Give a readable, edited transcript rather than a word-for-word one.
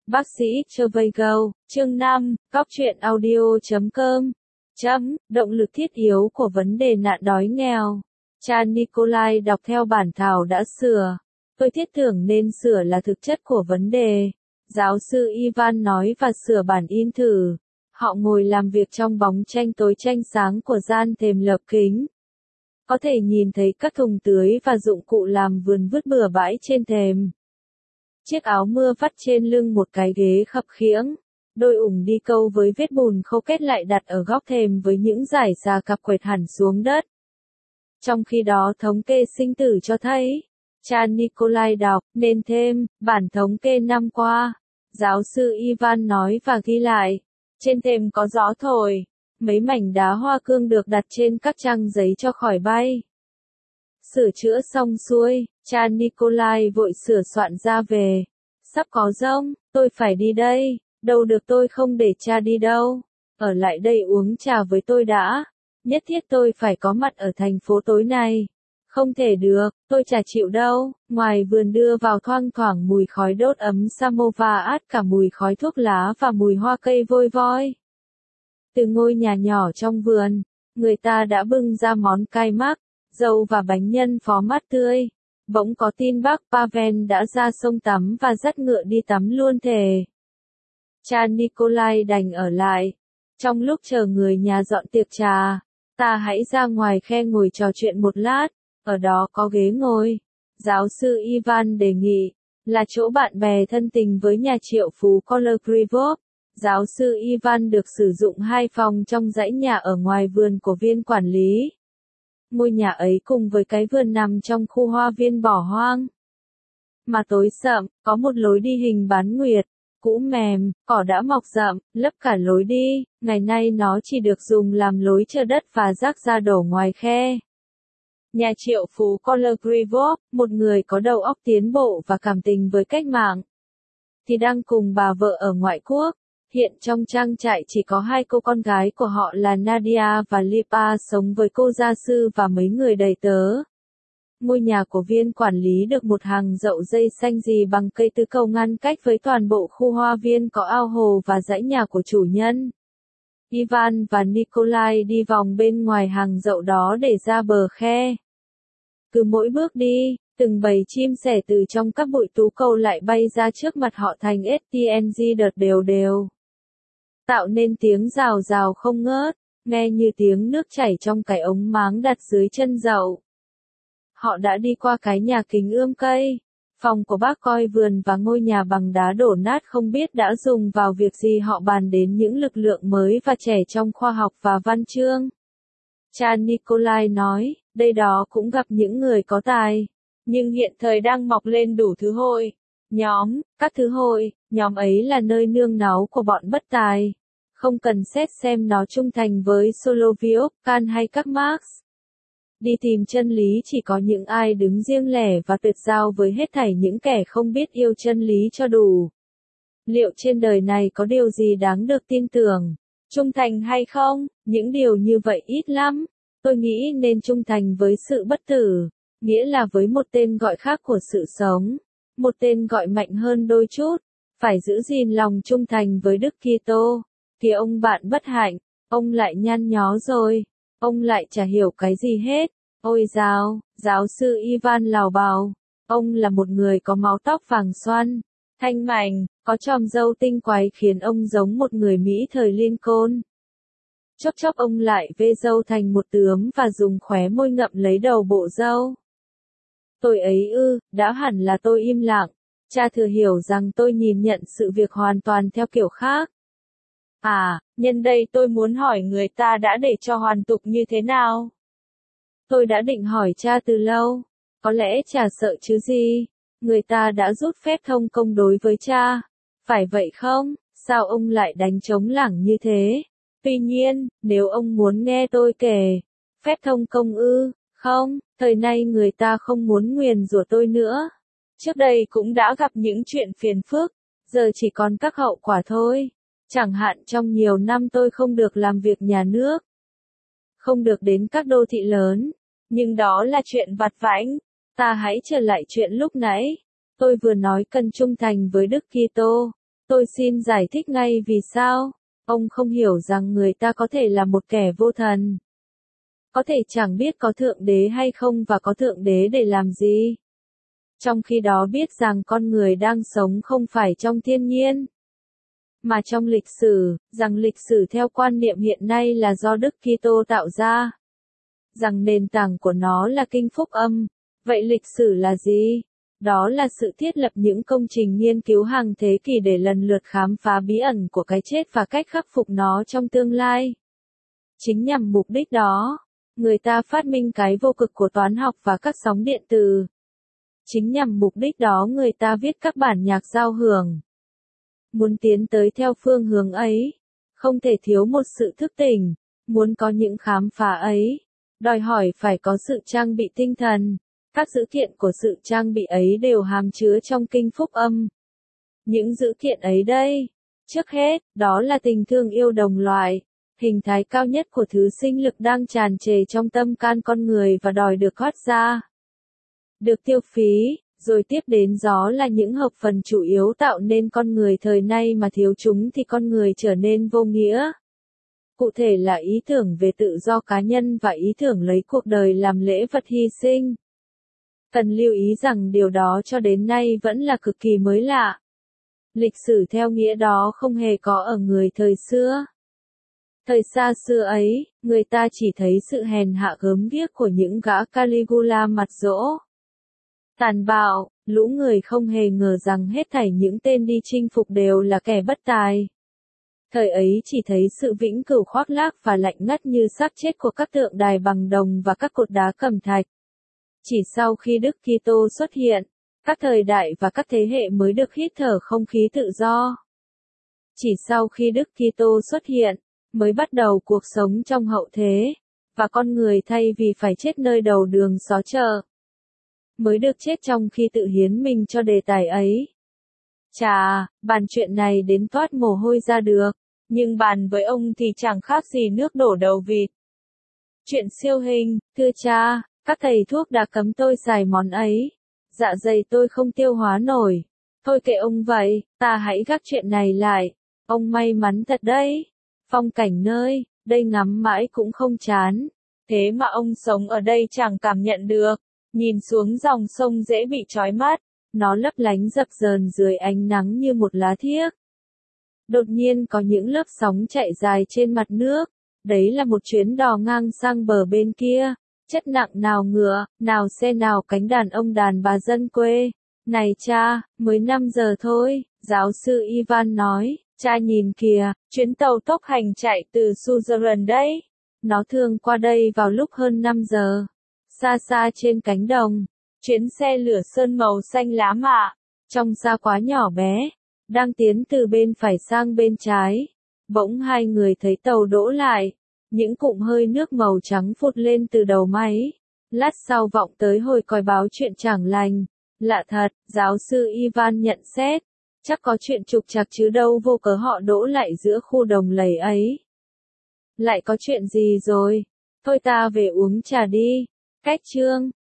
Bác sĩ Trevigo, chương 5, Góc truyện audio.com. Động lực thiết yếu của vấn đề nạn đói nghèo. Cha Nikolai đọc theo bản thảo đã sửa. Tôi thiết tưởng nên sửa là thực chất của vấn đề. Giáo sư Ivan nói và sửa bản in thử. Họ ngồi làm việc trong bóng tranh tối tranh sáng của gian thềm lợp kính. Có thể nhìn thấy các thùng tưới và dụng cụ làm vườn vứt bừa bãi trên thềm. Chiếc áo mưa vắt trên lưng một cái ghế khập khiễng. Đôi ủng đi câu với vết bùn khô kết lại đặt ở góc thềm với những dải xà cặp quệt hẳn xuống đất. Trong khi đó thống kê sinh tử cho thấy, cha Nikolai đọc, nên thêm, bản thống kê năm qua. Giáo sư Ivan nói và ghi lại. Trên thềm có gió thổi. Mấy mảnh đá hoa cương được đặt trên các trang giấy cho khỏi bay. Sửa chữa xong xuôi, cha Nikolai vội sửa soạn ra về. Sắp có giông, tôi phải đi đây. Đâu được, tôi không để cha đi đâu. Ở lại đây uống trà với tôi đã. Nhất thiết tôi phải có mặt ở thành phố tối nay. Không thể được, tôi chả chịu đâu. Ngoài vườn đưa vào thoang thoảng mùi khói đốt ấm samovar át cả mùi khói thuốc lá và mùi hoa cây vôi voi. Từ ngôi nhà nhỏ trong vườn, người ta đã bưng ra món cay mắc, dâu và bánh nhân phó mát tươi. Bỗng có tin bác Pavel đã ra sông tắm và dắt ngựa đi tắm luôn thề. Cha Nikolai đành ở lại. Trong lúc chờ người nhà dọn tiệc trà, ta hãy ra ngoài khe ngồi trò chuyện một lát, ở đó có ghế ngồi. Giáo sư Ivan đề nghị, là chỗ bạn bè thân tình với nhà triệu phú Kolokrivov. Giáo sư Ivan được sử dụng 2 phòng trong dãy nhà ở ngoài vườn của viên quản lý. Ngôi nhà ấy cùng với cái vườn nằm trong khu hoa viên bỏ hoang. Mà tối sậm, có một lối đi hình bán nguyệt, cũ mềm, cỏ đã mọc rậm, lấp cả lối đi, ngày nay nó chỉ được dùng làm lối chở đất và rác ra đổ ngoài khe. Nhà triệu phú Kolokrivov, một người có đầu óc tiến bộ và cảm tình với cách mạng, thì đang cùng bà vợ ở ngoại quốc. Hiện trong trang trại chỉ có 2 cô con gái của họ là Nadia và Lipa sống với cô gia sư và mấy người đầy tớ. Ngôi nhà của viên quản lý được một hàng dậu dây xanh rì bằng cây tứ cầu ngăn cách với toàn bộ khu hoa viên có ao hồ và dãy nhà của chủ nhân. Ivan và Nikolai đi vòng bên ngoài hàng dậu đó để ra bờ khe. Cứ mỗi bước đi, từng bầy chim sẻ từ trong các bụi tú cầu lại bay ra trước mặt họ thành STNG đợt đều đều. Tạo nên tiếng rào rào không ngớt, nghe như tiếng nước chảy trong cái ống máng đặt dưới chân dậu. Họ đã đi qua cái nhà kính ươm cây, phòng của bác coi vườn và ngôi nhà bằng đá đổ nát không biết đã dùng vào việc gì. Họ bàn đến những lực lượng mới và trẻ trong khoa học và văn chương. Cha Nikolai nói, đây đó cũng gặp những người có tài, nhưng hiện thời đang mọc lên đủ thứ hội, nhóm, các thứ hội, nhóm ấy là nơi nương náu của bọn bất tài. Không cần xét xem nó trung thành với Solovyov, Kant hay các Marx. Đi tìm chân lý chỉ có những ai đứng riêng lẻ và tuyệt giao với hết thảy những kẻ không biết yêu chân lý cho đủ. Liệu trên đời này có điều gì đáng được tin tưởng, trung thành hay không? Những điều như vậy ít lắm. Tôi nghĩ nên trung thành với sự bất tử, nghĩa là với một tên gọi khác của sự sống, một tên gọi mạnh hơn đôi chút, phải giữ gìn lòng trung thành với Đức Kitô. Kìa ông bạn bất hạnh, ông lại nhăn nhó rồi, ông lại chả hiểu cái gì hết. Ôi giáo sư Ivan lào bào, ông là một người có mái tóc vàng xoăn, thanh mảnh, có chòm râu tinh quái khiến ông giống một người Mỹ thời Lincoln. Chốc chốc ông lại vê râu thành một tướm và dùng khóe môi ngậm lấy đầu bộ râu. Tôi ấy đã hẳn là tôi im lặng. Cha thừa hiểu rằng tôi nhìn nhận sự việc hoàn toàn theo kiểu khác. Nhân đây tôi muốn hỏi người ta đã để cho hoàn tục như thế nào? Tôi đã định hỏi cha từ lâu. Có lẽ chả sợ chứ gì. Người ta đã rút phép thông công đối với cha. Phải vậy không? Sao ông lại đánh trống lảng như thế? Tuy nhiên, nếu ông muốn nghe tôi kể, phép thông công không, thời nay người ta không muốn nguyền rủa tôi nữa. Trước đây cũng đã gặp những chuyện phiền phức, giờ chỉ còn các hậu quả thôi. Chẳng hạn trong nhiều năm tôi không được làm việc nhà nước, không được đến các đô thị lớn, nhưng đó là chuyện vặt vãnh. Ta hãy trở lại chuyện lúc nãy. Tôi vừa nói cần trung thành với Đức Kitô. Tôi xin giải thích ngay vì sao. Ông không hiểu rằng người ta có thể là một kẻ vô thần. Có thể chẳng biết có thượng đế hay không và có thượng đế để làm gì. Trong khi đó biết rằng con người đang sống không phải trong thiên nhiên, mà trong lịch sử, rằng lịch sử theo quan niệm hiện nay là do Đức Kitô tạo ra. Rằng nền tảng của nó là kinh phúc âm. Vậy lịch sử là gì? Đó là sự thiết lập những công trình nghiên cứu hàng thế kỷ để lần lượt khám phá bí ẩn của cái chết và cách khắc phục nó trong tương lai. Chính nhằm mục đích đó, người ta phát minh cái vô cực của toán học và các sóng điện từ. Chính nhằm mục đích đó người ta viết các bản nhạc giao hưởng. Muốn tiến tới theo phương hướng ấy, không thể thiếu một sự thức tỉnh, muốn có những khám phá ấy, đòi hỏi phải có sự trang bị tinh thần. Các dữ kiện của sự trang bị ấy đều hàm chứa trong kinh phúc âm. Những dữ kiện ấy đây, trước hết, đó là tình thương yêu đồng loại, hình thái cao nhất của thứ sinh lực đang tràn trề trong tâm can con người và đòi được thoát ra, được tiêu phí, rồi tiếp đến đó là những hợp phần chủ yếu tạo nên con người thời nay mà thiếu chúng thì con người trở nên vô nghĩa. Cụ thể là ý tưởng về tự do cá nhân và ý tưởng lấy cuộc đời làm lễ vật hy sinh. Cần lưu ý rằng điều đó cho đến nay vẫn là cực kỳ mới lạ. Lịch sử theo nghĩa đó không hề có ở người thời xưa. Thời xa xưa ấy, người ta chỉ thấy sự hèn hạ gớm ghiếc của những gã Caligula mặt dỗ. Tàn bạo, lũ người không hề ngờ rằng hết thảy những tên đi chinh phục đều là kẻ bất tài. Thời ấy chỉ thấy sự vĩnh cửu khoác lác và lạnh ngắt như xác chết của các tượng đài bằng đồng và các cột đá cẩm thạch. Chỉ sau khi Đức Kitô xuất hiện, các thời đại và các thế hệ mới được hít thở không khí tự do. Chỉ sau khi Đức Kitô xuất hiện, mới bắt đầu cuộc sống trong hậu thế, và con người thay vì phải chết nơi đầu đường xó chợ, mới được chết trong khi tự hiến mình cho đề tài ấy. Chà, bàn chuyện này đến toát mồ hôi ra được, nhưng bàn với ông thì chẳng khác gì nước đổ đầu vịt. Chuyện siêu hình, thưa cha, các thầy thuốc đã cấm tôi xài món ấy. Dạ dày tôi không tiêu hóa nổi. Thôi kệ ông vậy, ta hãy gác chuyện này lại. Ông may mắn thật đấy. Phong cảnh nơi, đây ngắm mãi cũng không chán. Thế mà ông sống ở đây chẳng cảm nhận được. Nhìn xuống dòng sông dễ bị chói mắt. Nó lấp lánh dập dờn dưới ánh nắng như một lá thiếc. Đột nhiên có những lớp sóng chạy dài trên mặt nước. Đấy là một chuyến đò ngang sang bờ bên kia. Chất nặng nào ngựa, nào xe nào cánh đàn ông đàn bà dân quê. Này cha, mới 5 giờ thôi, giáo sư Ivan nói, cha nhìn kìa, chuyến tàu tốc hành chạy từ Suzerain đấy. Nó thường qua đây vào lúc hơn 5 giờ. Xa xa trên cánh đồng, chuyến xe lửa sơn màu xanh lá mạ, trong xa quá nhỏ bé, đang tiến từ bên phải sang bên trái. Bỗng hai người thấy tàu đỗ lại. Những cụm hơi nước màu trắng phụt lên từ đầu máy. Lát sau vọng tới hồi còi báo chuyện chẳng lành. Lạ thật, giáo sư Ivan nhận xét. Chắc có chuyện trục trặc chứ đâu vô cớ họ đỗ lại giữa khu đồng lầy ấy. Lại có chuyện gì rồi? Thôi ta về uống trà đi. Cách chương